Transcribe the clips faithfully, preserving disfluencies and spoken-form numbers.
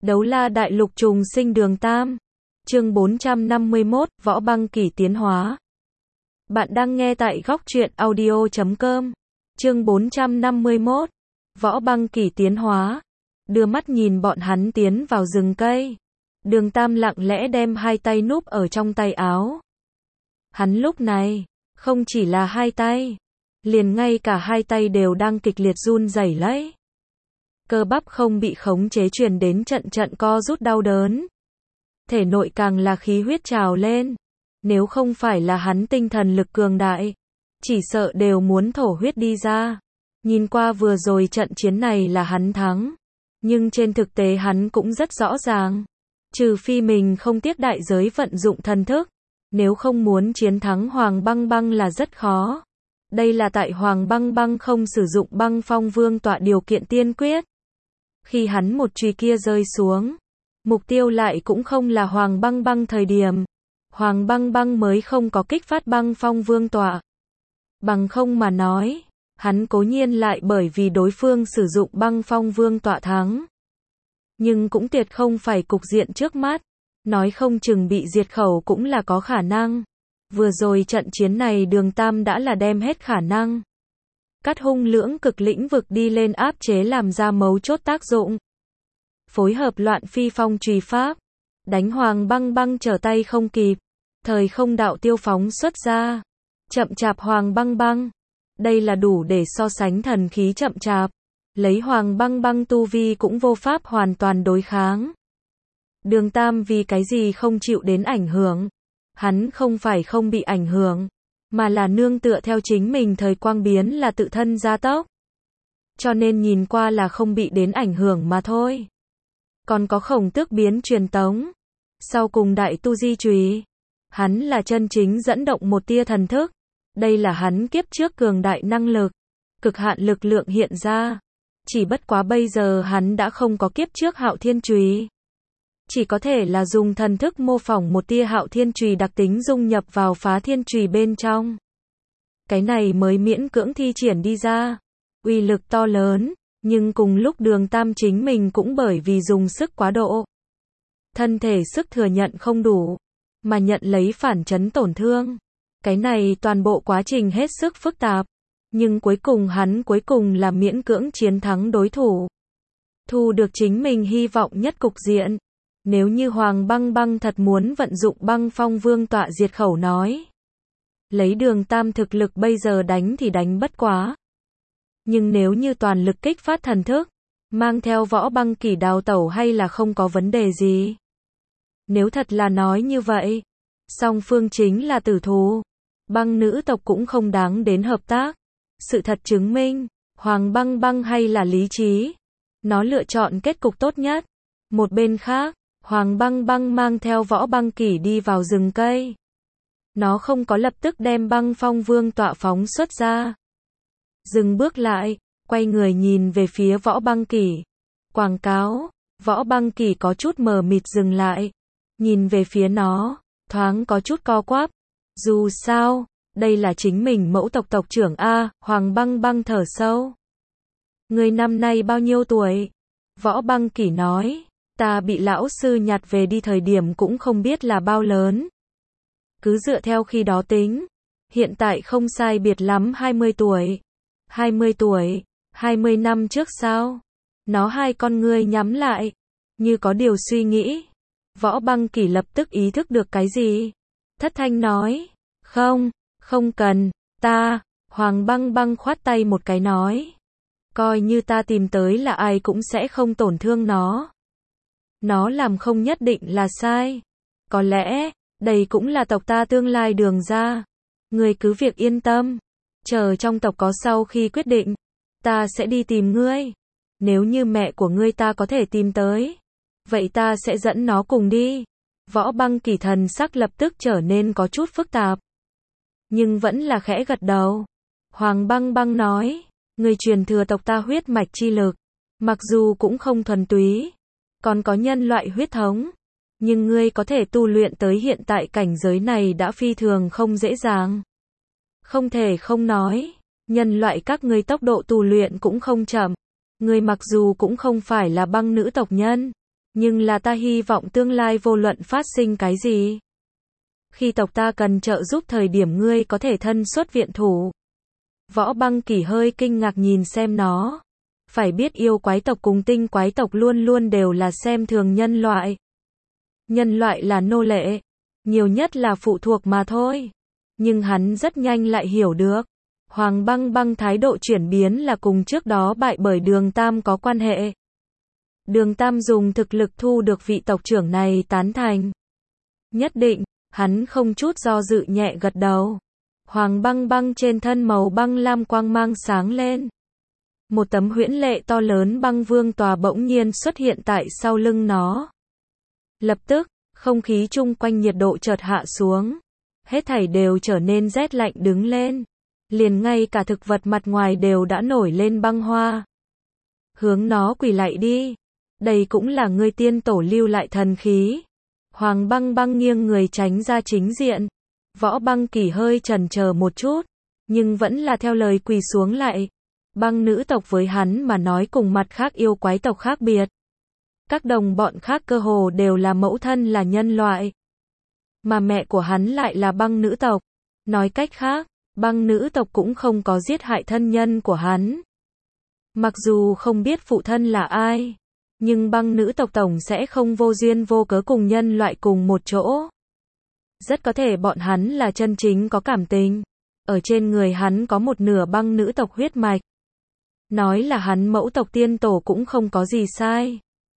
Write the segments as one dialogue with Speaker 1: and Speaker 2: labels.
Speaker 1: Đấu la đại lục trùng sinh đường Tam. Chương bốn trăm năm mươi mốt, Võ Băng Kỷ tiến hóa. Bạn đang nghe tại góc truyện audio chấm com. Chương bốn trăm năm mươi mốt, Võ Băng Kỷ tiến hóa. Đưa mắt nhìn bọn hắn tiến vào rừng cây. Đường Tam lặng lẽ đem hai tay núp ở trong tay áo. Hắn lúc này, không chỉ là hai tay, liền ngay cả hai tay đều đang kịch liệt run rẩy lấy. Cơ bắp không bị khống chế truyền đến trận trận co rút đau đớn. Thể nội càng là khí huyết trào lên. Nếu không phải là hắn tinh thần lực cường đại, chỉ sợ đều muốn thổ huyết đi ra. Nhìn qua vừa rồi trận chiến này là hắn thắng. Nhưng trên thực tế hắn cũng rất rõ ràng. Trừ phi mình không tiếc đại giới vận dụng thần thức. Nếu không muốn chiến thắng Hoàng Băng Băng là rất khó. Đây là tại Hoàng Băng Băng không sử dụng băng phong vương tọa điều kiện tiên quyết. Khi hắn một chùy kia rơi xuống, mục tiêu lại cũng không là Hoàng Băng Băng thời điểm. Hoàng Băng Băng mới không có kích phát băng phong vương tọa. Bằng không mà nói, hắn cố nhiên lại bởi vì đối phương sử dụng băng phong vương tọa thắng. Nhưng cũng tuyệt không phải cục diện trước mắt. Nói không chừng bị diệt khẩu cũng là có khả năng. Vừa rồi trận chiến này Đường Tam đã là đem hết khả năng. Cắt hung lưỡng cực lĩnh vực đi lên áp chế làm ra mấu chốt tác dụng. Phối hợp loạn phi phong trùy pháp. Đánh Hoàng Băng Băng trở tay không kịp. Thời không đạo tiêu phóng xuất ra. Chậm chạp Hoàng Băng Băng. Đây là đủ để so sánh thần khí chậm chạp. Lấy Hoàng Băng Băng tu vi cũng vô pháp hoàn toàn đối kháng. Đường Tam vì cái gì không chịu đến ảnh hưởng. Hắn không phải không bị ảnh hưởng, mà là nương tựa theo chính mình thời quang biến là tự thân gia tốc. Cho nên nhìn qua là không bị đến ảnh hưởng mà thôi. Còn có khổng tước biến truyền tống. Sau cùng đại tu di chùy. Hắn là chân chính dẫn động một tia thần thức. Đây là hắn kiếp trước cường đại năng lực. Cực hạn lực lượng hiện ra. Chỉ bất quá bây giờ hắn đã không có kiếp trước hạo thiên chùy. Chỉ có thể là dùng thần thức mô phỏng một tia hạo thiên chùy đặc tính dung nhập vào phá thiên chùy bên trong. Cái này mới miễn cưỡng thi triển đi ra. Uy lực to lớn, nhưng cùng lúc Đường Tam chính mình cũng bởi vì dùng sức quá độ. Thân thể sức thừa nhận không đủ, mà nhận lấy phản chấn tổn thương. Cái này toàn bộ quá trình hết sức phức tạp. Nhưng cuối cùng hắn cuối cùng là miễn cưỡng chiến thắng đối thủ. Thu được chính mình hy vọng nhất cục diện. Nếu như Hoàng Băng Băng thật muốn vận dụng băng phong vương tọa diệt khẩu nói. Lấy Đường Tam thực lực bây giờ đánh thì đánh bất quá. Nhưng nếu như toàn lực kích phát thần thức, mang theo Võ Băng Kỷ đào tẩu hay là không có vấn đề gì. Nếu thật là nói như vậy, song phương chính là tử thù. Băng nữ tộc cũng không đáng đến hợp tác. Sự thật chứng minh, Hoàng Băng Băng hay là lý trí. Nó lựa chọn kết cục tốt nhất. Một bên khác, Hoàng Băng Băng mang theo Võ Băng Kỷ đi vào rừng cây. Nó không có lập tức đem băng phong vương tọa phóng xuất ra. Dừng bước lại, quay người nhìn về phía Võ Băng Kỷ. Quảng cáo, Võ Băng Kỷ có chút mờ mịt dừng lại. Nhìn về phía nó, thoáng có chút co quắp. Dù sao, đây là chính mình mẫu tộc tộc trưởng A. Hoàng Băng Băng thở sâu. Người năm nay bao nhiêu tuổi? Võ Băng Kỷ nói. Ta bị lão sư nhặt về đi thời điểm cũng không biết là bao lớn. Cứ dựa theo khi đó tính. Hiện tại không sai biệt lắm hai mươi tuổi. hai mươi tuổi, hai mươi năm trước sao? Nó hai con ngươi nhắm lại. Như có điều suy nghĩ. Võ Băng Kỷ lập tức ý thức được cái gì? Thất thanh nói. Không, không cần, ta. Hoàng Băng Băng khoát tay một cái nói. Coi như ta tìm tới là ai cũng sẽ không tổn thương nó. Nó làm không nhất định là sai. Có lẽ, đây cũng là tộc ta tương lai đường ra. Ngươi cứ việc yên tâm. Chờ trong tộc có sau khi quyết định. Ta sẽ đi tìm ngươi. Nếu như mẹ của ngươi ta có thể tìm tới. Vậy ta sẽ dẫn nó cùng đi. Võ Băng Kỷ thần sắc lập tức trở nên có chút phức tạp. Nhưng vẫn là khẽ gật đầu. Hoàng Băng Băng nói. Ngươi truyền thừa tộc ta huyết mạch chi lực. Mặc dù cũng không thuần túy. Còn có nhân loại huyết thống. Nhưng ngươi có thể tu luyện tới hiện tại cảnh giới này đã phi thường không dễ dàng. Không thể không nói. Nhân loại các ngươi tốc độ tu luyện cũng không chậm. Ngươi mặc dù cũng không phải là băng nữ tộc nhân. Nhưng là ta hy vọng tương lai vô luận phát sinh cái gì. Khi tộc ta cần trợ giúp thời điểm ngươi có thể thân xuất viện thủ. Võ Băng Kỳ hơi kinh ngạc nhìn xem nó. Phải biết yêu quái tộc cùng tinh quái tộc luôn luôn đều là xem thường nhân loại. Nhân loại là nô lệ, nhiều nhất là phụ thuộc mà thôi. Nhưng hắn rất nhanh lại hiểu được. Hoàng Băng Băng thái độ chuyển biến là cùng trước đó bại bởi Đường Tam có quan hệ. Đường Tam dùng thực lực thu được vị tộc trưởng này tán thành. Nhất định, hắn không chút do dự nhẹ gật đầu. Hoàng Băng Băng trên thân màu băng lam quang mang sáng lên. Một tấm huyễn lệ to lớn băng vương tòa bỗng nhiên xuất hiện tại sau lưng nó. Lập tức, không khí chung quanh nhiệt độ chợt hạ xuống. Hết thảy đều trở nên rét lạnh đứng lên. Liền ngay cả thực vật mặt ngoài đều đã nổi lên băng hoa. Hướng nó quỳ lạy đi. Đây cũng là ngươi tiên tổ lưu lại thần khí. Hoàng Băng Băng nghiêng người tránh ra chính diện. Võ Băng Kỳ hơi chần chờ một chút, nhưng vẫn là theo lời quỳ xuống lại. Băng nữ tộc với hắn mà nói cùng mặt khác yêu quái tộc khác biệt. Các đồng bọn khác cơ hồ đều là mẫu thân là nhân loại. Mà mẹ của hắn lại là băng nữ tộc. Nói cách khác, băng nữ tộc cũng không có giết hại thân nhân của hắn. Mặc dù không biết phụ thân là ai, nhưng băng nữ tộc tổng sẽ không vô duyên vô cớ cùng nhân loại cùng một chỗ. Rất có thể bọn hắn là chân chính có cảm tình. Ở trên người hắn có một nửa băng nữ tộc huyết mạch. Nói là hắn mẫu tộc tiên tổ cũng không có gì sai.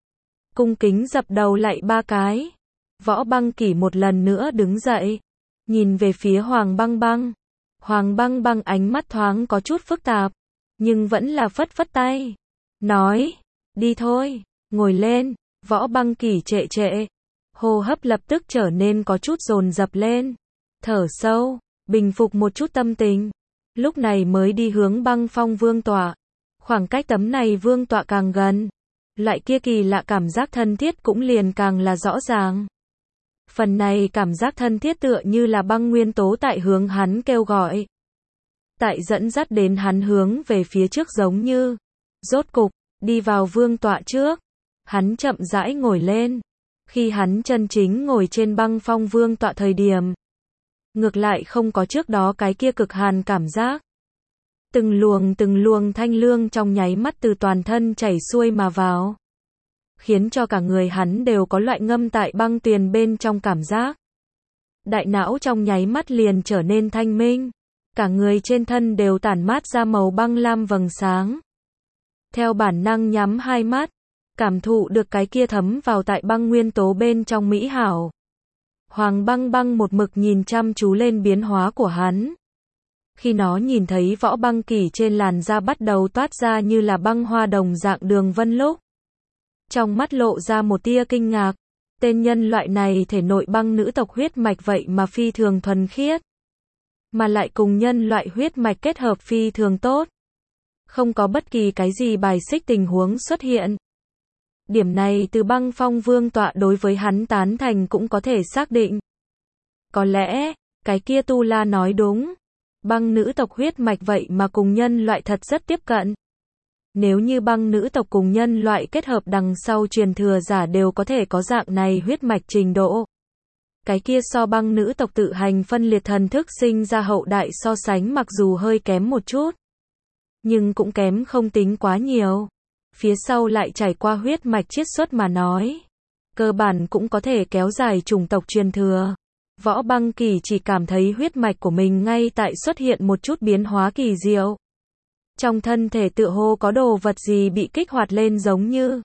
Speaker 1: Cung kính dập đầu lại ba cái. Võ Băng Kỳ một lần nữa đứng dậy. Nhìn về phía Hoàng Băng Băng. Hoàng Băng Băng ánh mắt thoáng có chút phức tạp. Nhưng vẫn là phất phất tay. Nói, đi thôi, ngồi lên. Võ Băng Kỳ trệ trệ. Hô hấp lập tức trở nên có chút dồn dập lên. Thở sâu, bình phục một chút tâm tình. Lúc này mới đi hướng Băng Phong vương tọa. Khoảng cách tấm này vương tọa càng gần, loại kia kỳ lạ cảm giác thân thiết cũng liền càng là rõ ràng. Phần này cảm giác thân thiết tựa như là băng nguyên tố tại hướng hắn kêu gọi. Tại dẫn dắt đến hắn hướng về phía trước giống như. Rốt cục, đi vào vương tọa trước. Hắn chậm rãi ngồi lên. Khi hắn chân chính ngồi trên Băng Phong vương tọa thời điểm. Ngược lại không có trước đó cái kia cực hàn cảm giác. Từng luồng từng luồng thanh lương trong nháy mắt từ toàn thân chảy xuôi mà vào. Khiến cho cả người hắn đều có loại ngâm tại băng tuyền bên trong cảm giác. Đại não trong nháy mắt liền trở nên thanh minh. Cả người trên thân đều tản mát ra màu băng lam vầng sáng. Theo bản năng nhắm hai mắt. Cảm thụ được cái kia thấm vào tại băng nguyên tố bên trong mỹ hảo. Hoàng Băng Băng một mực nhìn chăm chú lên biến hóa của hắn. Khi nó nhìn thấy Võ Băng Kỳ trên làn da bắt đầu toát ra như là băng hoa đồng dạng đường vân lúc. Trong mắt lộ ra một tia kinh ngạc. Tên nhân loại này thể nội băng nữ tộc huyết mạch vậy mà phi thường thuần khiết. Mà lại cùng nhân loại huyết mạch kết hợp phi thường tốt. Không có bất kỳ cái gì bài xích tình huống xuất hiện. Điểm này từ Băng Phong vương tọa đối với hắn tán thành cũng có thể xác định. Có lẽ, cái kia Tu La nói đúng. Băng nữ tộc huyết mạch vậy mà cùng nhân loại thật rất tiếp cận. Nếu như băng nữ tộc cùng nhân loại kết hợp đằng sau truyền thừa giả đều có thể có dạng này huyết mạch trình độ. Cái kia so băng nữ tộc tự hành phân liệt thần thức sinh ra hậu đại so sánh mặc dù hơi kém một chút. Nhưng cũng kém không tính quá nhiều. Phía sau lại trải qua huyết mạch chiết xuất mà nói. Cơ bản cũng có thể kéo dài chủng tộc truyền thừa. Võ Băng Kỳ chỉ cảm thấy huyết mạch của mình ngay tại xuất hiện một chút biến hóa kỳ diệu. Trong thân thể tựa hồ có đồ vật gì bị kích hoạt lên giống như.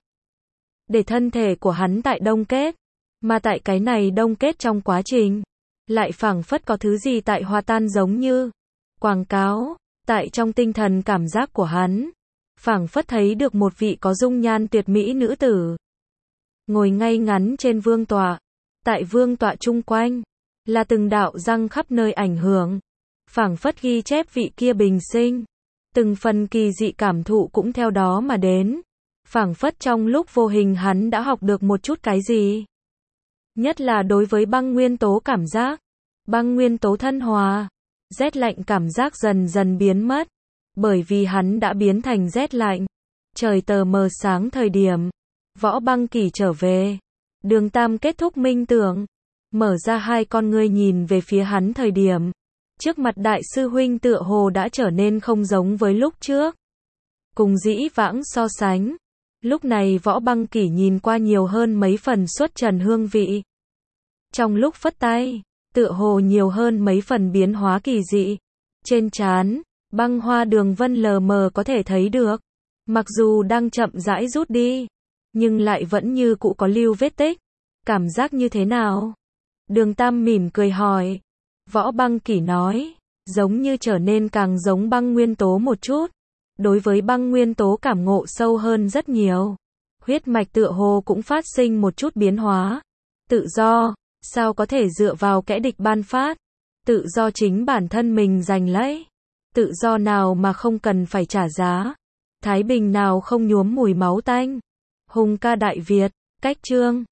Speaker 1: Để thân thể của hắn tại đông kết. Mà tại cái này đông kết trong quá trình. Lại phảng phất có thứ gì tại hòa tan giống như. Quảng cáo. Tại trong tinh thần cảm giác của hắn. Phảng phất thấy được một vị có dung nhan tuyệt mỹ nữ tử. Ngồi ngay ngắn trên vương tọa. Tại vương tọa chung quanh. Là từng đạo răng khắp nơi ảnh hưởng. Phảng phất ghi chép vị kia bình sinh. Từng phần kỳ dị cảm thụ cũng theo đó mà đến. Phảng phất trong lúc vô hình hắn đã học được một chút cái gì. Nhất là đối với băng nguyên tố cảm giác. Băng nguyên tố thân hòa. Rét lạnh cảm giác dần dần biến mất. Bởi vì hắn đã biến thành rét lạnh. Trời tờ mờ sáng thời điểm. Võ Băng Kỳ trở về. Đường Tam kết thúc minh tưởng. Mở ra hai con ngươi nhìn về phía hắn thời điểm. Trước mặt đại sư huynh tựa hồ đã trở nên không giống với lúc trước. Cùng dĩ vãng so sánh. Lúc này Võ Băng Kỳ nhìn qua nhiều hơn mấy phần xuất trần hương vị. Trong lúc phất tay, tựa hồ nhiều hơn mấy phần biến hóa kỳ dị. Trên trán, băng hoa đường vân lờ mờ có thể thấy được. Mặc dù đang chậm rãi rút đi, nhưng lại vẫn như cũ có lưu vết tích. Cảm giác như thế nào? Đường Tam mỉm cười hỏi. Võ Băng Kỳ nói, giống như trở nên càng giống băng nguyên tố một chút. Đối với băng nguyên tố cảm ngộ sâu hơn rất nhiều. Huyết mạch tựa hồ cũng phát sinh một chút biến hóa. Tự do, sao có thể dựa vào kẻ địch ban phát? Tự do chính bản thân mình giành lấy. Tự do nào mà không cần phải trả giá? Thái bình nào không nhuốm mùi máu tanh? Hùng ca Đại Việt, cách chương